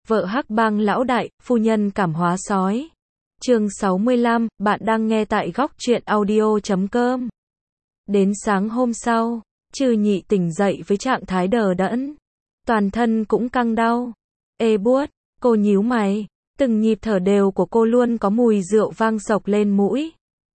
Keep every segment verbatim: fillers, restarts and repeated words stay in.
Vợ hắc bang lão đại, phu nhân cảm hóa sói. Chương sáu mươi lăm, bạn đang nghe tại góc truyện audio chấm com. Đến sáng hôm sau, Trư Nhị tỉnh dậy với trạng thái đờ đẫn. Toàn thân cũng căng đau. Ê buốt, cô nhíu mày. Từng nhịp thở đều của cô luôn có mùi rượu vang sộc lên mũi.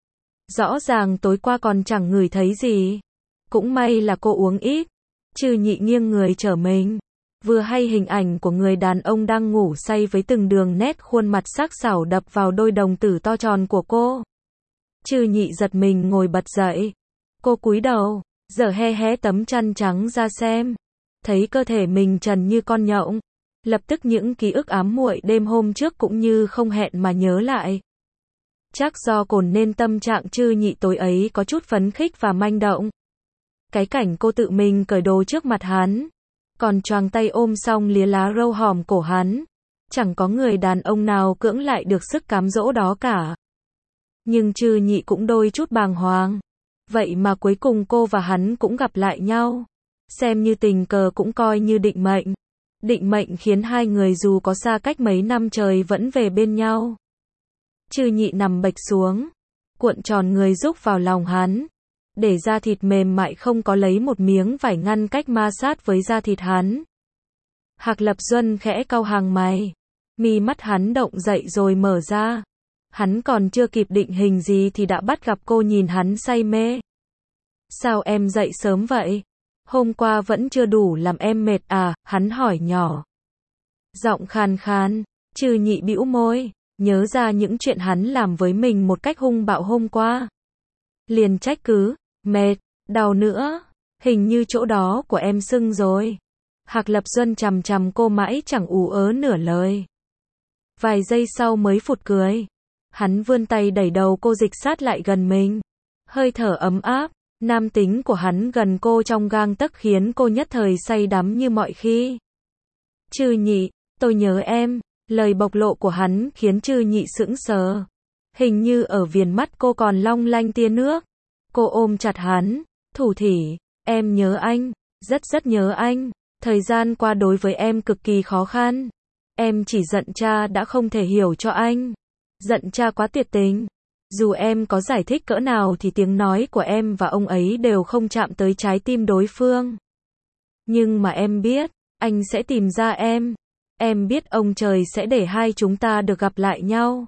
Rõ ràng tối qua còn chẳng ngửi thấy gì. Cũng may là cô uống ít. Trư Nhị nghiêng người trở mình. Vừa hay hình ảnh của người đàn ông đang ngủ say với từng đường nét khuôn mặt sắc sảo đập vào đôi đồng tử to tròn của cô. Trư Nhị giật mình ngồi bật dậy. Cô cúi đầu, giờ hé hé tấm chăn trắng ra xem. Thấy cơ thể mình trần như con nhộng. Lập tức những ký ức ám muội đêm hôm trước cũng như không hẹn mà nhớ lại. Chắc do cồn nên tâm trạng Trư Nhị tối ấy có chút phấn khích và manh động. Cái cảnh cô tự mình cởi đồ trước mặt hắn. Còn choàng tay ôm xong lía lá râu hòm cổ hắn. Chẳng có người đàn ông nào cưỡng lại được sức cám dỗ đó cả. Nhưng Trư Nhị cũng đôi chút bàng hoàng. Vậy mà cuối cùng cô và hắn cũng gặp lại nhau. Xem như tình cờ cũng coi như định mệnh. Định mệnh khiến hai người dù có xa cách mấy năm trời vẫn về bên nhau. Trư Nhị nằm bệch xuống. Cuộn tròn người rúc vào lòng hắn. Để da thịt mềm mại không có lấy một miếng vải ngăn cách ma sát với da thịt hắn. Hạc Lập Duân khẽ cau hàng mày. Mi mắt hắn động dậy rồi mở ra. Hắn còn chưa kịp định hình gì thì đã bắt gặp cô nhìn hắn say mê. Sao em dậy sớm vậy? Hôm qua vẫn chưa đủ làm em mệt à? Hắn hỏi nhỏ. Giọng khàn khàn. Trư Nhị bĩu môi. Nhớ ra những chuyện hắn làm với mình một cách hung bạo hôm qua. Liền trách cứ. Mệt, đau nữa, hình như chỗ đó của em sưng rồi. Hạc Lập Duân chằm chằm cô mãi chẳng ú ớ nửa lời. Vài giây sau mới phụt cười. Hắn vươn tay đẩy đầu cô dịch sát lại gần mình. Hơi thở ấm áp, nam tính của hắn gần cô trong gang tấc khiến cô nhất thời say đắm như mọi khi. Trư Nhị, tôi nhớ em. Lời bộc lộ của hắn khiến Trư Nhị sững sờ. Hình như ở viền mắt cô còn long lanh tia nước. Cô ôm chặt hắn, thủ thỉ, em nhớ anh, rất rất nhớ anh, thời gian qua đối với em cực kỳ khó khăn. Em chỉ giận cha đã không thể hiểu cho anh. Giận cha quá tuyệt tình. Dù em có giải thích cỡ nào thì tiếng nói của em và ông ấy đều không chạm tới trái tim đối phương. Nhưng mà em biết, anh sẽ tìm ra em. Em biết ông trời sẽ để hai chúng ta được gặp lại nhau.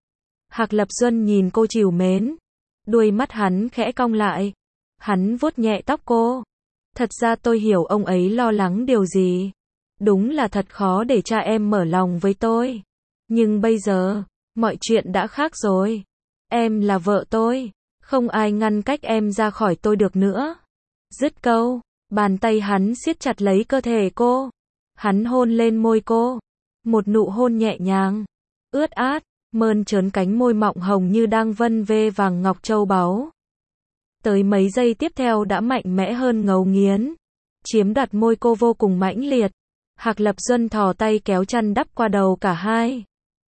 Hạc Lập Duân nhìn cô trìu mến. Đuôi mắt hắn khẽ cong lại. Hắn vuốt nhẹ tóc cô. Thật ra tôi hiểu ông ấy lo lắng điều gì. Đúng là thật khó để cha em mở lòng với tôi. Nhưng bây giờ, mọi chuyện đã khác rồi. Em là vợ tôi. Không ai ngăn cách em ra khỏi tôi được nữa. Dứt câu, bàn tay hắn siết chặt lấy cơ thể cô. Hắn hôn lên môi cô. Một nụ hôn nhẹ nhàng, ướt át. Mơn trớn cánh môi mọng hồng như đang vân vê vàng ngọc châu báu. Tới mấy giây tiếp theo đã mạnh mẽ hơn ngấu nghiến. Chiếm đoạt môi cô vô cùng mãnh liệt. Hạc Lập Duân thò tay kéo chăn đắp qua đầu cả hai.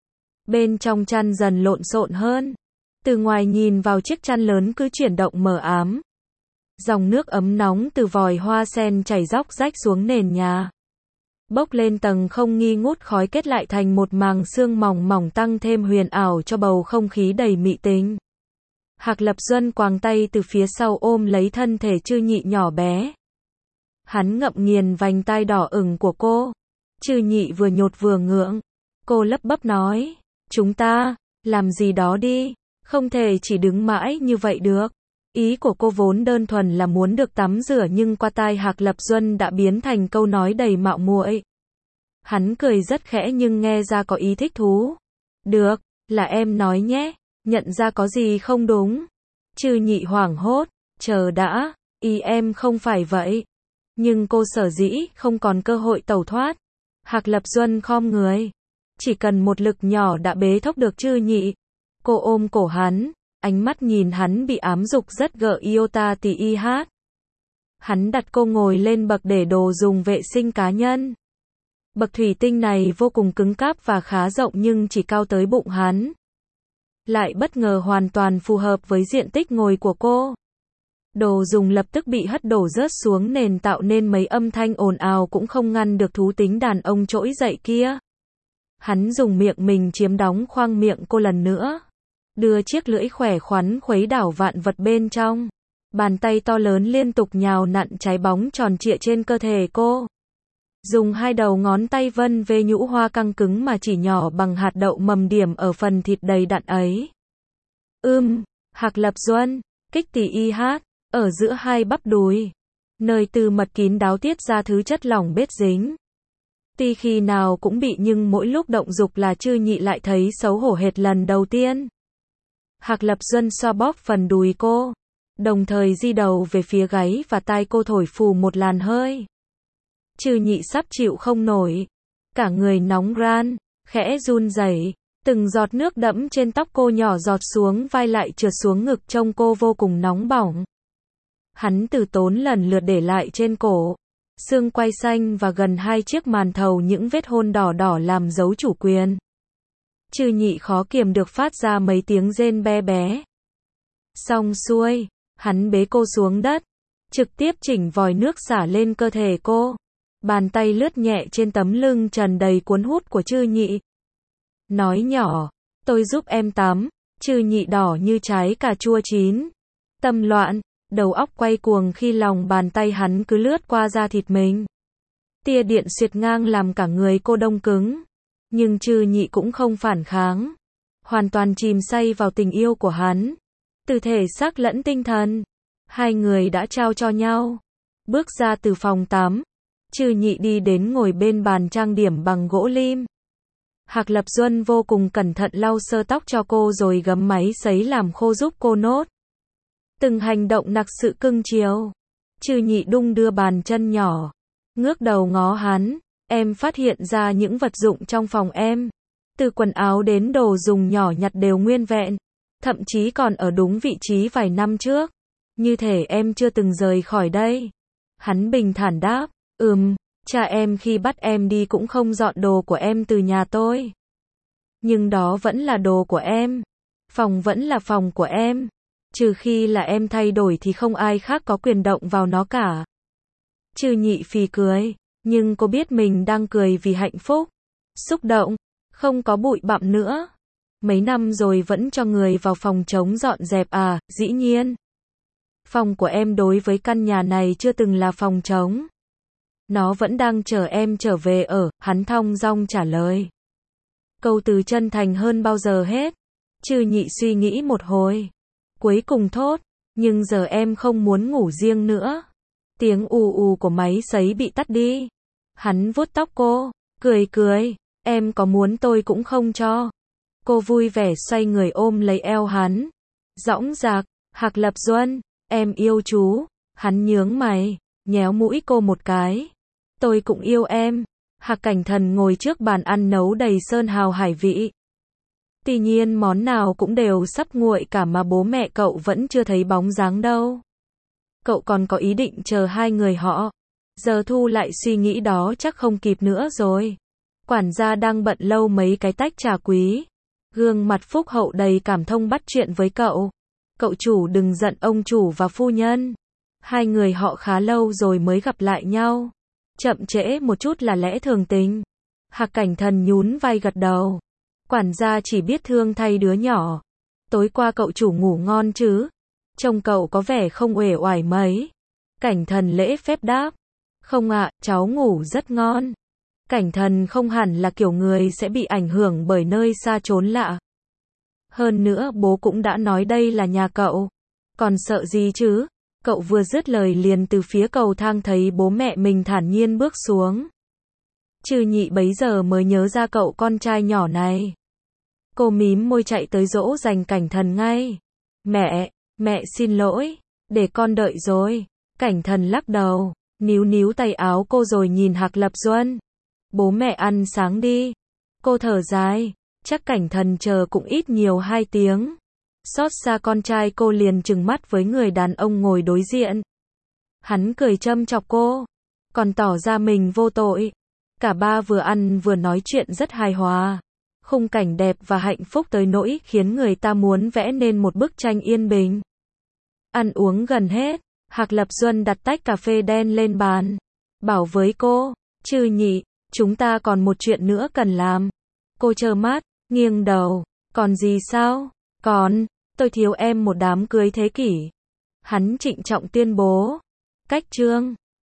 Bên trong chăn dần lộn xộn hơn. Từ ngoài nhìn vào chiếc chăn lớn cứ chuyển động mờ ám. Dòng nước ấm nóng từ vòi hoa sen chảy róc rách xuống nền nhà. Bốc lên tầng không nghi ngút khói kết lại thành một màng sương mỏng mỏng tăng thêm huyền ảo cho bầu không khí đầy mị tình. Hạc Lập Duân quàng tay từ phía sau ôm lấy thân thể Trư Nhị nhỏ bé. Hắn ngậm nghiền vành tai đỏ ửng của cô. Trư Nhị vừa nhột vừa ngượng. Cô lấp bấp nói, chúng ta, làm gì đó đi, không thể chỉ đứng mãi như vậy được. Ý của cô vốn đơn thuần là muốn được tắm rửa nhưng qua tai Hạc Lập Duân đã biến thành câu nói đầy mạo muội. Hắn cười rất khẽ nhưng nghe ra có ý thích thú. Được, là em nói nhé, nhận ra có gì không đúng. Trư Nhị hoảng hốt, chờ đã, ý em không phải vậy. Nhưng cô sở dĩ không còn cơ hội tẩu thoát. Hạc Lập Duân khom người. Chỉ cần một lực nhỏ đã bế thốc được Trư Nhị. Cô ôm cổ hắn. Ánh mắt nhìn hắn bị ám dục rất gợi iota tì y hát. Hắn đặt cô ngồi lên bậc để đồ dùng vệ sinh cá nhân. Bậc thủy tinh này vô cùng cứng cáp và khá rộng nhưng chỉ cao tới bụng hắn. Lại bất ngờ hoàn toàn phù hợp với diện tích ngồi của cô. Đồ dùng lập tức bị hất đổ rớt xuống nền tạo nên mấy âm thanh ồn ào cũng không ngăn được thú tính đàn ông trỗi dậy kia. Hắn dùng miệng mình chiếm đóng khoang miệng cô lần nữa. Đưa chiếc lưỡi khỏe khoắn khuấy đảo vạn vật bên trong. Bàn tay to lớn liên tục nhào nặn trái bóng tròn trịa trên cơ thể cô. Dùng hai đầu ngón tay vân về nhũ hoa căng cứng mà chỉ nhỏ bằng hạt đậu mầm điểm ở phần thịt đầy đặn ấy. Ưm, Hạc Lập Duân, kích tỉ y hát, ở giữa hai bắp đùi. Nơi từ mật kín đáo tiết ra thứ chất lỏng bết dính. Tuy khi nào cũng bị nhưng mỗi lúc động dục là Chư Nhị lại thấy xấu hổ hệt lần đầu tiên. Hạc Lập Duân xoa bóp phần đùi cô. Đồng thời di đầu về phía gáy và tai cô thổi phù một làn hơi. Chư Nhị sắp chịu không nổi. Cả người nóng ran, khẽ run rẩy. Từng giọt nước đẫm trên tóc cô nhỏ giọt xuống vai lại trượt xuống ngực trông cô vô cùng nóng bỏng. Hắn từ tốn lần lượt để lại trên cổ. Xương quai xanh và gần hai chiếc màn thầu những vết hôn đỏ đỏ làm dấu chủ quyền. Chư Nhị khó kiềm được phát ra mấy tiếng rên be bé. Xong xuôi, hắn bế cô xuống đất. Trực tiếp chỉnh vòi nước xả lên cơ thể cô. Bàn tay lướt nhẹ trên tấm lưng trần đầy cuốn hút của Chư Nhị. Nói nhỏ, tôi giúp em tắm. Chư Nhị đỏ như trái cà chua chín. Tâm loạn, đầu óc quay cuồng khi lòng bàn tay hắn cứ lướt qua da thịt mình. Tia điện xuyệt ngang làm cả người cô đông cứng. Nhưng Chư Nhị cũng không phản kháng. Hoàn toàn chìm say vào tình yêu của hắn. Từ thể xác lẫn tinh thần. Hai người đã trao cho nhau. Bước ra từ phòng tắm. Chư Nhị đi đến ngồi bên bàn trang điểm bằng gỗ lim. Hạc Lập Duân vô cùng cẩn thận lau sơ tóc cho cô rồi gấm máy sấy làm khô giúp cô nốt. Từng hành động nặc sự cưng chiều. Chư Nhị đung đưa bàn chân nhỏ. Ngước đầu ngó hắn. Em phát hiện ra những vật dụng trong phòng em. Từ quần áo đến đồ dùng nhỏ nhặt đều nguyên vẹn. Thậm chí còn ở đúng vị trí vài năm trước. Như thể em chưa từng rời khỏi đây. Hắn bình thản đáp. Ừm, cha em khi bắt em đi cũng không dọn đồ của em từ nhà tôi. Nhưng đó vẫn là đồ của em. Phòng vẫn là phòng của em. Trừ khi là em thay đổi thì không ai khác có quyền động vào nó cả. Chư Nhị phì cười. Nhưng cô biết mình đang cười vì hạnh phúc. Xúc động. Không có bụi bặm nữa. Mấy năm rồi vẫn cho người vào phòng trống dọn dẹp à, dĩ nhiên. Phòng của em đối với căn nhà này chưa từng là phòng trống. Nó vẫn đang chờ em trở về ở, hắn thong dong trả lời. Câu từ chân thành hơn bao giờ hết. Chư Nhị suy nghĩ một hồi. Cuối cùng thốt, nhưng giờ em không muốn ngủ riêng nữa. Tiếng ù ù của máy sấy bị tắt đi. Hắn vuốt tóc cô, cười cười, em có muốn tôi cũng không cho. Cô vui vẻ xoay người ôm lấy eo hắn. Dõng dạc, Hạc Lập Duân, em yêu chú. Hắn nhướng mày, nhéo mũi cô một cái. Tôi cũng yêu em. Hạc Cảnh Thần ngồi trước bàn ăn nấu đầy sơn hào hải vị. Tuy nhiên món nào cũng đều sắp nguội cả mà bố mẹ cậu vẫn chưa thấy bóng dáng đâu. Cậu còn có ý định chờ hai người họ. Giờ thu lại suy nghĩ đó chắc không kịp nữa rồi. Quản gia đang bận lâu mấy cái tách trà quý. Gương mặt phúc hậu đầy cảm thông bắt chuyện với cậu. Cậu chủ đừng giận ông chủ và phu nhân. Hai người họ khá lâu rồi mới gặp lại nhau. Chậm trễ một chút là lẽ thường tình. Hạc Cảnh Thần nhún vai gật đầu. Quản gia chỉ biết thương thay đứa nhỏ. Tối qua cậu chủ ngủ ngon chứ? Trông cậu có vẻ không uể oải mấy. Cảnh Thần lễ phép đáp. Không ạ, cháu ngủ rất ngon. Cảnh Thần không hẳn là kiểu người sẽ bị ảnh hưởng bởi nơi xa chốn lạ. Hơn nữa bố cũng đã nói đây là nhà cậu. Còn sợ gì chứ? Cậu vừa dứt lời liền từ phía cầu thang thấy bố mẹ mình thản nhiên bước xuống. Chư Nhị bấy giờ mới nhớ ra cậu con trai nhỏ này. Cô mím môi chạy tới dỗ dành Cảnh Thần ngay. Mẹ, mẹ xin lỗi, để con đợi rồi. Cảnh Thần lắc đầu, níu níu tay áo cô rồi nhìn Hạc Lập Duân. Bố mẹ ăn sáng đi. Cô thở dài, chắc Cảnh Thần chờ cũng ít nhiều hai tiếng. Xót xa con trai cô liền trừng mắt với người đàn ông ngồi đối diện. Hắn cười châm chọc cô, còn tỏ ra mình vô tội. Cả ba vừa ăn vừa nói chuyện rất hài hòa. Khung cảnh đẹp và hạnh phúc tới nỗi khiến người ta muốn vẽ nên một bức tranh yên bình. Ăn uống gần hết, Hạc Lập Duân đặt tách cà phê đen lên bàn. Bảo với cô, Chư Nhị, chúng ta còn một chuyện nữa cần làm. Cô trơ mắt, nghiêng đầu. Còn gì sao? Còn, tôi thiếu em một đám cưới thế kỷ. Hắn trịnh trọng tuyên bố. Cách chương